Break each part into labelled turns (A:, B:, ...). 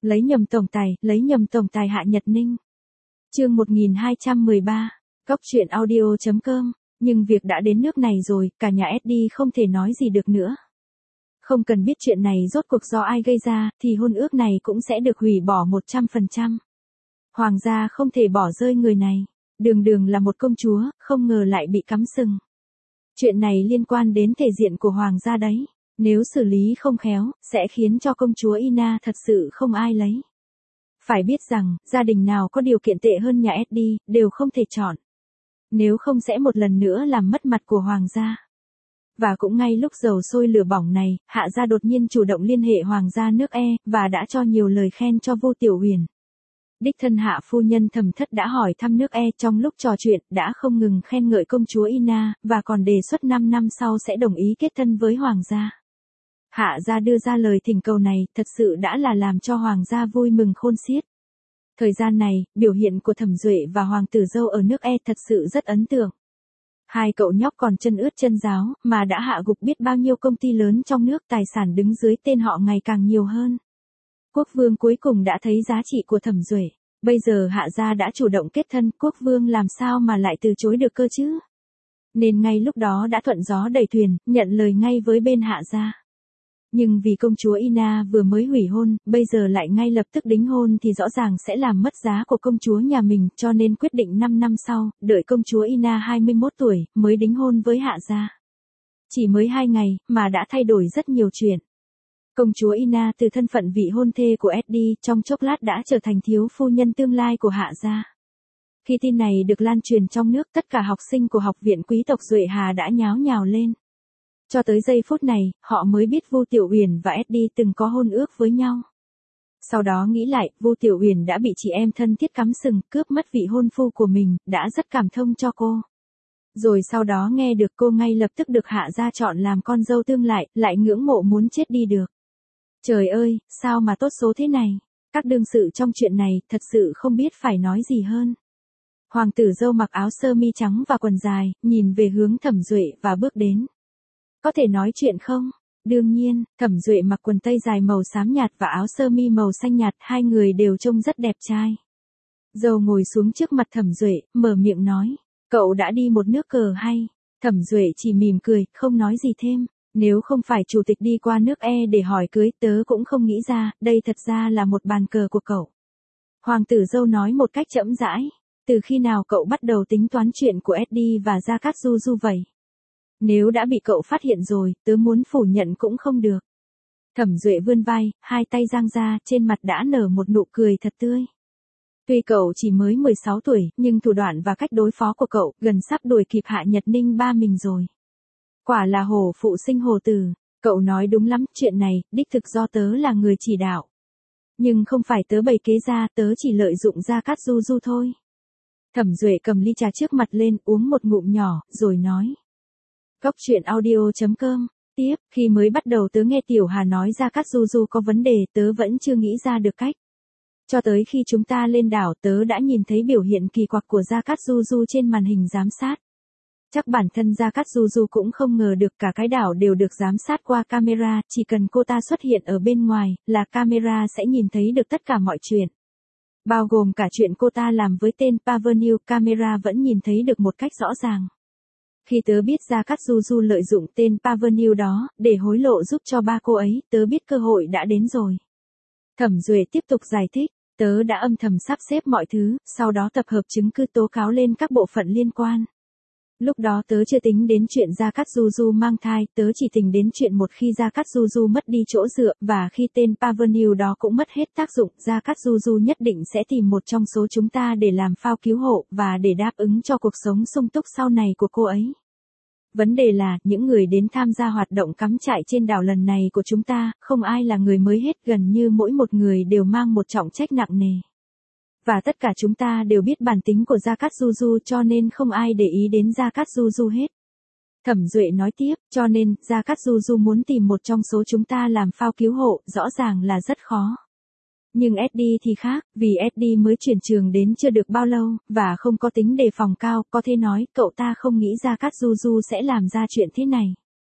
A: Lấy nhầm tổng tài Hạ Nhật Ninh. Chương 1213, Cóc truyện audio.com, nhưng việc đã đến nước này rồi, cả nhà Eddie không thể nói gì được nữa. Không cần biết chuyện này rốt cuộc do ai gây ra, thì hôn ước này cũng sẽ được hủy bỏ 100%. Hoàng gia không thể bỏ rơi người này. Đường Đường là một công chúa, không ngờ lại bị cắm sừng. Chuyện này liên quan đến thể diện của hoàng gia đấy. Nếu xử lý không khéo, sẽ khiến cho công chúa Ina thật sự không ai lấy. Phải biết rằng, gia đình nào có điều kiện tệ hơn nhà Eddie, đều không thể chọn. Nếu không sẽ một lần nữa làm mất mặt của hoàng gia. Và cũng ngay lúc dầu sôi lửa bỏng này, Hạ gia đột nhiên chủ động liên hệ hoàng gia nước và đã cho nhiều lời khen cho Vu Tiểu Huyền. Đích thân Hạ phu nhân Thẩm Thất đã hỏi thăm nước trong lúc trò chuyện, đã không ngừng khen ngợi công chúa Ina, và còn đề xuất 5 năm sau sẽ đồng ý kết thân với hoàng gia. Hạ gia đưa ra lời thỉnh cầu này, thật sự đã là làm cho hoàng gia vui mừng khôn xiết. Thời gian này, biểu hiện của Thẩm Duệ và hoàng tử dâu ở nước thật sự rất ấn tượng. Hai cậu nhóc còn chân ướt chân ráo, mà đã hạ gục biết bao nhiêu công ty lớn trong nước, tài sản đứng dưới tên họ ngày càng nhiều hơn. Quốc vương cuối cùng đã thấy giá trị của Thẩm Duệ. Bây giờ Hạ gia đã chủ động kết thân, quốc vương làm sao mà lại từ chối được cơ chứ? Nên ngay lúc đó đã thuận gió đẩy thuyền, nhận lời ngay với bên Hạ gia. Nhưng vì công chúa Ina vừa mới hủy hôn, bây giờ lại ngay lập tức đính hôn thì rõ ràng sẽ làm mất giá của công chúa nhà mình, cho nên quyết định 5 năm sau, đợi công chúa Ina 21 tuổi, mới đính hôn với Hạ gia. Chỉ mới 2 ngày, mà đã thay đổi rất nhiều chuyện. Công chúa Ina từ thân phận vị hôn thê của Eddie, trong chốc lát đã trở thành thiếu phu nhân tương lai của Hạ gia. Khi tin này được lan truyền trong nước, tất cả học sinh của học viện quý tộc Duệ Hà đã nháo nhào lên. Cho tới giây phút này, họ mới biết Vu Tiểu Huyền và Eddie từng có hôn ước với nhau. Sau đó nghĩ lại, Vu Tiểu Huyền đã bị chị em thân thiết cắm sừng, cướp mất vị hôn phu của mình, đã rất cảm thông cho cô. Rồi sau đó nghe được cô ngay lập tức được Hạ gia chọn làm con dâu tương lại ngưỡng mộ muốn chết đi được. Trời ơi, sao mà tốt số thế này? Các đương sự trong chuyện này thật sự không biết phải nói gì hơn. Hoàng tử dâu mặc áo sơ mi trắng và quần dài, nhìn về hướng Thẩm Duệ và bước đến. Có thể nói chuyện không? Đương nhiên, Thẩm Duệ mặc quần tây dài màu xám nhạt và áo sơ mi màu xanh nhạt, hai người đều trông rất đẹp trai. Dâu ngồi xuống trước mặt Thẩm Duệ, mở miệng nói, cậu đã đi một nước cờ hay? Thẩm Duệ chỉ mỉm cười, không nói gì thêm. Nếu không phải chủ tịch đi qua nước để hỏi cưới, tớ cũng không nghĩ ra, đây thật ra là một bàn cờ của cậu. Hoàng tử dâu nói một cách chậm rãi, từ khi nào cậu bắt đầu tính toán chuyện của Eddie và Gia Cát Du Du vậy? Nếu đã bị cậu phát hiện rồi, tớ muốn phủ nhận cũng không được. Thẩm Duệ vươn vai, hai tay dang ra, trên mặt đã nở một nụ cười thật tươi. Tuy cậu chỉ mới 16 tuổi, nhưng thủ đoạn và cách đối phó của cậu gần sắp đuổi kịp Hạ Nhật Ninh ba mình rồi. Quả là hổ phụ sinh hổ tử, cậu nói đúng lắm, chuyện này, đích thực do tớ là người chỉ đạo. Nhưng không phải tớ bày kế ra, tớ chỉ lợi dụng Gia Cát Du Du thôi. Thẩm Duệ cầm ly trà trước mặt lên, uống một ngụm nhỏ, rồi nói. Cóc truyện audio.com, tiếp, khi mới bắt đầu tớ nghe Tiểu Hà nói Gia Cát Du Du có vấn đề, tớ vẫn chưa nghĩ ra được cách. Cho tới khi chúng ta lên đảo, tớ đã nhìn thấy biểu hiện kỳ quặc của Gia Cát Du Du trên màn hình giám sát. Chắc bản thân Gia Cát Du Du cũng không ngờ được cả cái đảo đều được giám sát qua camera, chỉ cần cô ta xuất hiện ở bên ngoài, là camera sẽ nhìn thấy được tất cả mọi chuyện. Bao gồm cả chuyện cô ta làm với tên Pavernew, camera vẫn nhìn thấy được một cách rõ ràng. Khi tớ biết Gia Cát Du Du lợi dụng tên Pavernew đó, để hối lộ giúp cho ba cô ấy, tớ biết cơ hội đã đến rồi. Thẩm Duệ tiếp tục giải thích, tớ đã âm thầm sắp xếp mọi thứ, sau đó tập hợp chứng cứ tố cáo lên các bộ phận liên quan. Lúc đó tớ chưa tính đến chuyện Gia Cát Du Du mang thai, tớ chỉ tính đến chuyện một khi Gia Cát Du Du mất đi chỗ dựa, và khi tên Pavernew đó cũng mất hết tác dụng, Gia Cát Du Du nhất định sẽ tìm một trong số chúng ta để làm phao cứu hộ, và để đáp ứng cho cuộc sống sung túc sau này của cô ấy. Vấn đề là, những người đến tham gia hoạt động cắm trại trên đảo lần này của chúng ta, không ai là người mới hết, gần như mỗi một người đều mang một trọng trách nặng nề. Và tất cả chúng ta đều biết bản tính của Gia Cát Du Du, cho nên không ai để ý đến Gia Cát Du Du hết. Thẩm Duệ nói tiếp, cho nên, Gia Cát Du Du muốn tìm một trong số chúng ta làm phao cứu hộ, rõ ràng là rất khó. Nhưng Eddie thì khác, vì Eddie mới chuyển trường đến chưa được bao lâu, và không có tính đề phòng cao, có thể nói, cậu ta không nghĩ Gia Cát Du Du sẽ làm ra chuyện thế này.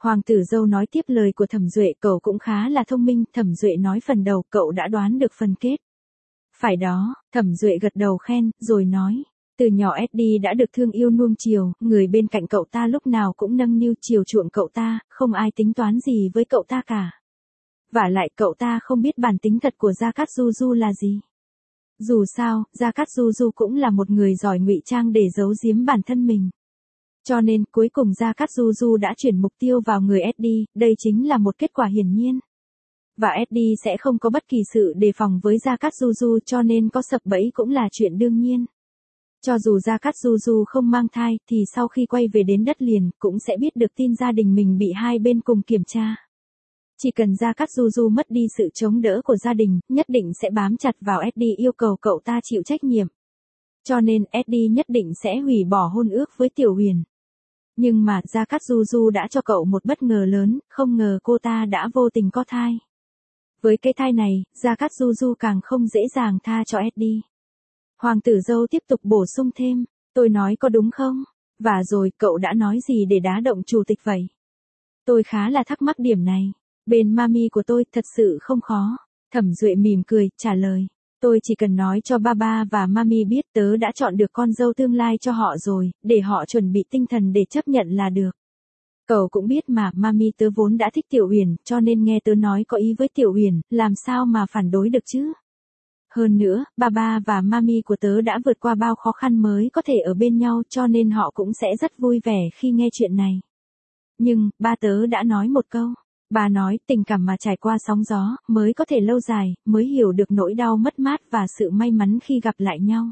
A: Hoàng tử dâu nói tiếp lời của Thẩm Duệ, cậu cũng khá là thông minh. Thẩm Duệ nói phần đầu, cậu đã đoán được phần kết. Phải đó, Thẩm Duệ gật đầu khen, rồi nói. Từ nhỏ Eddie đã được thương yêu nuông chiều, người bên cạnh cậu ta lúc nào cũng nâng niu chiều chuộng cậu ta, không ai tính toán gì với cậu ta cả. Vả lại cậu ta không biết bản tính thật của Gia Cát Du Du là gì. Dù sao, Gia Cát Du Du cũng là một người giỏi ngụy trang để giấu giếm bản thân mình. Cho nên, cuối cùng Gia Cát Du Du đã chuyển mục tiêu vào người Eddie, đây chính là một kết quả hiển nhiên. Và Eddie sẽ không có bất kỳ sự đề phòng với Gia Cát Du Du, cho nên có sập bẫy cũng là chuyện đương nhiên. Cho dù Gia Cát Du Du không mang thai, thì sau khi quay về đến đất liền, cũng sẽ biết được tin gia đình mình bị hai bên cùng kiểm tra. Chỉ cần Gia Cát Du Du mất đi sự chống đỡ của gia đình, nhất định sẽ bám chặt vào Eddie, yêu cầu cậu ta chịu trách nhiệm. Cho nên Eddie nhất định sẽ hủy bỏ hôn ước với Tiểu Huyền. Nhưng mà Gia Cát Du Du đã cho cậu một bất ngờ lớn, không ngờ cô ta đã vô tình có thai. Với cái thai này, Gia Cát Du Du càng không dễ dàng tha cho Eddie. Hoàng tử dâu tiếp tục bổ sung thêm, tôi nói có đúng không? Và rồi, cậu đã nói gì để đá động chủ tịch vậy? Tôi khá là thắc mắc điểm này. Bên mami của tôi thật sự không khó. Thẩm Duệ mỉm cười, trả lời. Tôi chỉ cần nói cho Baba và mami biết tớ đã chọn được con dâu tương lai cho họ rồi, để họ chuẩn bị tinh thần để chấp nhận là được. Cậu cũng biết mà, mami tớ vốn đã thích Tiểu Huyền, cho nên nghe tớ nói có ý với Tiểu Huyền, làm sao mà phản đối được chứ? Hơn nữa, Baba và mami của tớ đã vượt qua bao khó khăn mới có thể ở bên nhau, cho nên họ cũng sẽ rất vui vẻ khi nghe chuyện này. Nhưng, ba tớ đã nói một câu. Bà nói, tình cảm mà trải qua sóng gió, mới có thể lâu dài, mới hiểu được nỗi đau mất mát và sự may mắn khi gặp lại nhau.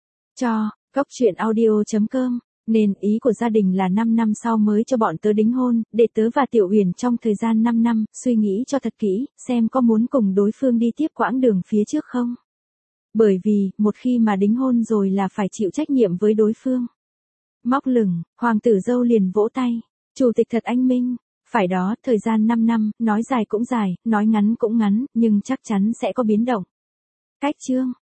A: Góc truyện audio.com. Nên ý của gia đình là 5 năm sau mới cho bọn tớ đính hôn, để tớ và Tiểu Huyền trong thời gian 5 năm, suy nghĩ cho thật kỹ, xem có muốn cùng đối phương đi tiếp quãng đường phía trước không. Bởi vì, một khi mà đính hôn rồi là phải chịu trách nhiệm với đối phương. Móc lửng, hoàng tử dâu liền vỗ tay. Chủ tịch thật anh minh. Phải đó, thời gian 5 năm, nói dài cũng dài, nói ngắn cũng ngắn, nhưng chắc chắn sẽ có biến động. Cách chương.